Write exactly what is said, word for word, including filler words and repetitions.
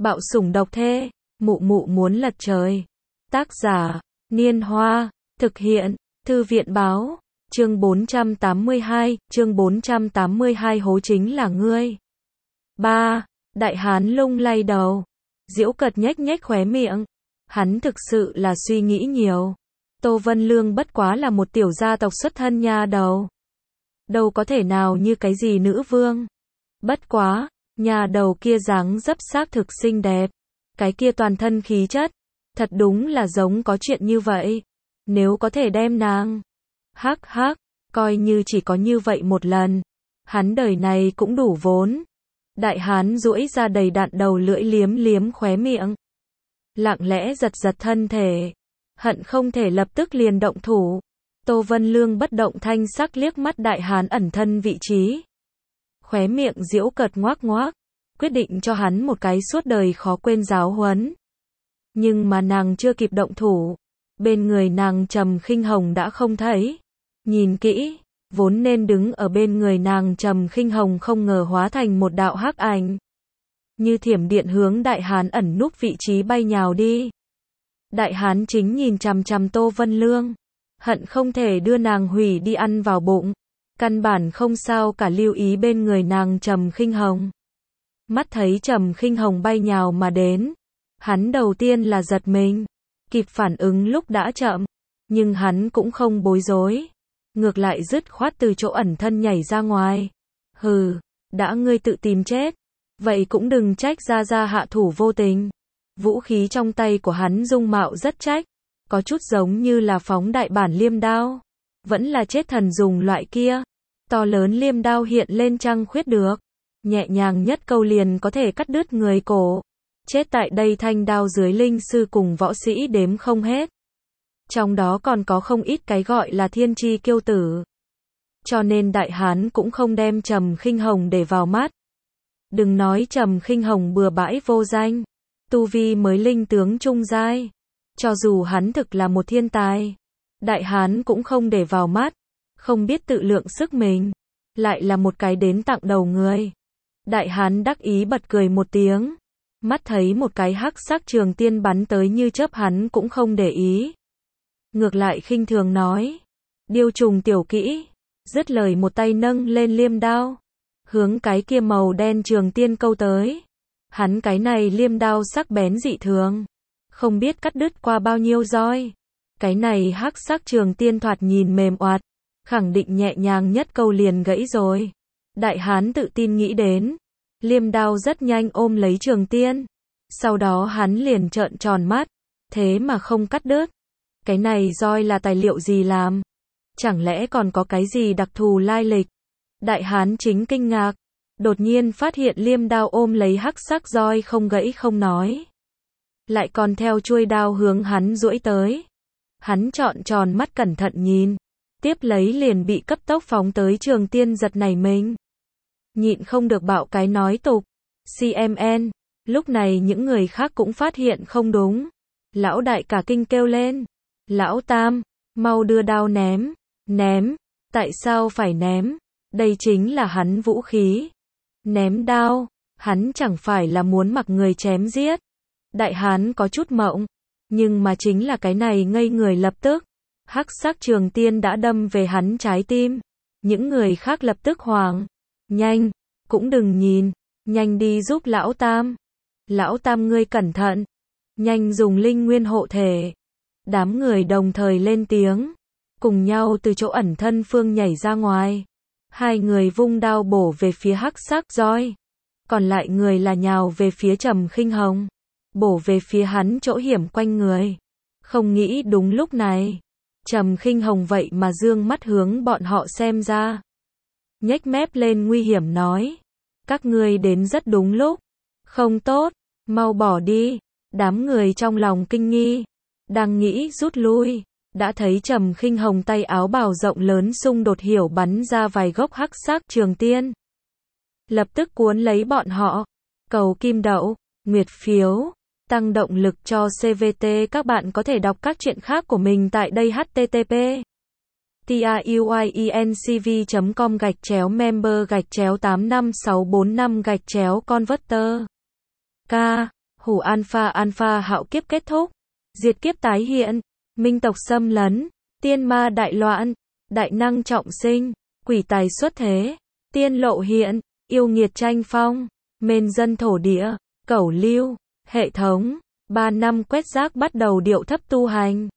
Bạo sủng độc thê, mụ mụ muốn lật trời. Tác giả, Niên Hoa, thực hiện, Thư viện báo, chương bốn trăm tám mươi hai, chương bốn trăm tám mươi hai hố chính là ngươi. ba. Đại hán lung lay đầu. Diễu Cật nhếch nhếch khóe miệng. Hắn thực sự là suy nghĩ nhiều. Tô Vân Lương bất quá là một tiểu gia tộc xuất thân nha đầu. Đâu có thể nào như cái gì nữ vương. Bất quá, nhà đầu kia dáng dấp xác thực xinh đẹp. Cái kia toàn thân khí chất. Thật đúng là giống có chuyện như vậy. Nếu có thể đem nàng. Hắc hắc, coi như chỉ có như vậy một lần. Hắn đời này cũng đủ vốn. Đại hán duỗi ra đầy đặn đầu lưỡi liếm liếm khóe miệng. Lặng lẽ giật giật thân thể. Hận không thể lập tức liền động thủ. Tô Vân Lương bất động thanh sắc liếc mắt đại hán ẩn thân vị trí. Khóe miệng Diễu Cật ngoác ngoác. Quyết định cho hắn một cái suốt đời khó quên giáo huấn. Nhưng mà nàng chưa kịp động thủ. Bên người nàng Trầm Khinh Hồng đã không thấy. Nhìn kỹ, vốn nên đứng ở bên người nàng Trầm Khinh Hồng không ngờ hóa thành một đạo hắc ảnh. Như thiểm điện hướng đại hán ẩn núp vị trí bay nhào đi. Đại hán chính nhìn chằm chằm Tô Vân Lương. Hận không thể đưa nàng hủy đi ăn vào bụng. Căn bản không sao cả lưu ý bên người nàng Trầm Khinh Hồng. Mắt thấy Trầm Khinh Hồng bay nhào mà đến. Hắn đầu tiên là giật mình. Kịp phản ứng lúc đã chậm. Nhưng hắn cũng không bối rối. Ngược lại dứt khoát từ chỗ ẩn thân nhảy ra ngoài. Hừ, đã ngươi tự tìm chết. Vậy cũng đừng trách ra ra hạ thủ vô tình. Vũ khí trong tay của hắn dung mạo rất trách. Có chút giống như là phóng đại bản liêm đao. Vẫn là chết thần dùng loại kia. To lớn liêm đao hiện lên trăng khuyết được. Nhẹ nhàng nhất câu liền có thể cắt đứt người cổ. Chết tại đây thanh đao dưới linh sư cùng võ sĩ đếm không hết. Trong đó còn có không ít cái gọi là thiên chi kiêu tử. Cho nên đại hán cũng không đem Trầm Khinh Hồng để vào mắt. Đừng nói Trầm Khinh Hồng bừa bãi vô danh. Tu vi mới linh tướng trung giai. Cho dù hắn thực là một thiên tài. Đại hán cũng không để vào mắt. Không biết tự lượng sức mình. Lại là một cái đến tặng đầu người. Đại hán đắc ý bật cười một tiếng. Mắt thấy một cái hắc sắc trường tiên bắn tới như chớp hắn cũng không để ý. Ngược lại khinh thường nói. Điêu trùng tiểu kỹ. Dứt lời một tay nâng lên liêm đao. Hướng cái kia màu đen trường tiên câu tới. Hắn cái này liêm đao sắc bén dị thường. Không biết cắt đứt qua bao nhiêu roi. Cái này hắc sắc trường tiên thoạt nhìn mềm oạt. Khẳng định nhẹ nhàng nhất câu liền gãy rồi. Đại hán tự tin nghĩ đến. Liêm đao rất nhanh ôm lấy trường tiên. Sau đó hắn liền trợn tròn mắt. Thế mà không cắt đứt. Cái này roi là tài liệu gì làm? Chẳng lẽ còn có cái gì đặc thù lai lịch? Đại hán chính kinh ngạc. Đột nhiên phát hiện liêm đao ôm lấy hắc sắc roi không gãy không nói. Lại còn theo chuôi đao hướng hắn duỗi tới. Hắn trọn tròn mắt cẩn thận nhìn. Tiếp lấy liền bị cấp tốc phóng tới trường tiên giật nảy mình. Nhịn không được bạo cái nói tục. xê em en. Lúc này những người khác cũng phát hiện không đúng. Lão đại cả kinh kêu lên. Lão tam, mau đưa đao ném. Ném. Tại sao phải ném? Đây chính là hắn vũ khí. Ném đao. Hắn chẳng phải là muốn mặc người chém giết. Đại hán có chút mộng. Nhưng mà chính là cái này ngây người lập tức. Hắc sắc trường tiên đã đâm về hắn trái tim. Những người khác lập tức hoảng. Nhanh, cũng đừng nhìn. Nhanh đi giúp lão tam. Lão tam ngươi cẩn thận. Nhanh dùng linh nguyên hộ thể. Đám người đồng thời lên tiếng. Cùng nhau từ chỗ ẩn thân phương nhảy ra ngoài. Hai người vung đao bổ về phía hắc sắc roi. Còn lại người là nhào về phía Trầm Khinh Hồng. Bổ về phía hắn chỗ hiểm quanh người. Không nghĩ đúng lúc này. Trầm Khinh Hồng vậy mà dương mắt hướng bọn họ xem ra. Nhếch mép lên nguy hiểm nói. Các ngươi đến rất đúng lúc. Không tốt, mau bỏ đi. Đám người trong lòng kinh nghi. Đang nghĩ rút lui. Đã thấy Trầm Khinh Hồng tay áo bào rộng lớn xung đột hiểu bắn ra vài gốc hắc sắc trường tiên. Lập tức cuốn lấy bọn họ. Cầu kim đậu, nguyệt phiếu. Tăng động lực cho xê vê tê. Các bạn có thể đọc các truyện khác của mình tại đây h t t p truyencv chấm com gạch chéo member gạch chéo tám năm sáu bốn năm gạch chéo converter. K. Hủ alpha alpha hạo kiếp kết thúc, diệt kiếp tái hiện, minh tộc xâm lấn, tiên ma đại loạn, đại năng trọng sinh, quỷ tài xuất thế, tiên lộ hiện, yêu nghiệt tranh phong, mên dân thổ địa, cẩu lưu, hệ thống, ba năm quét rác bắt đầu điệu thấp tu hành.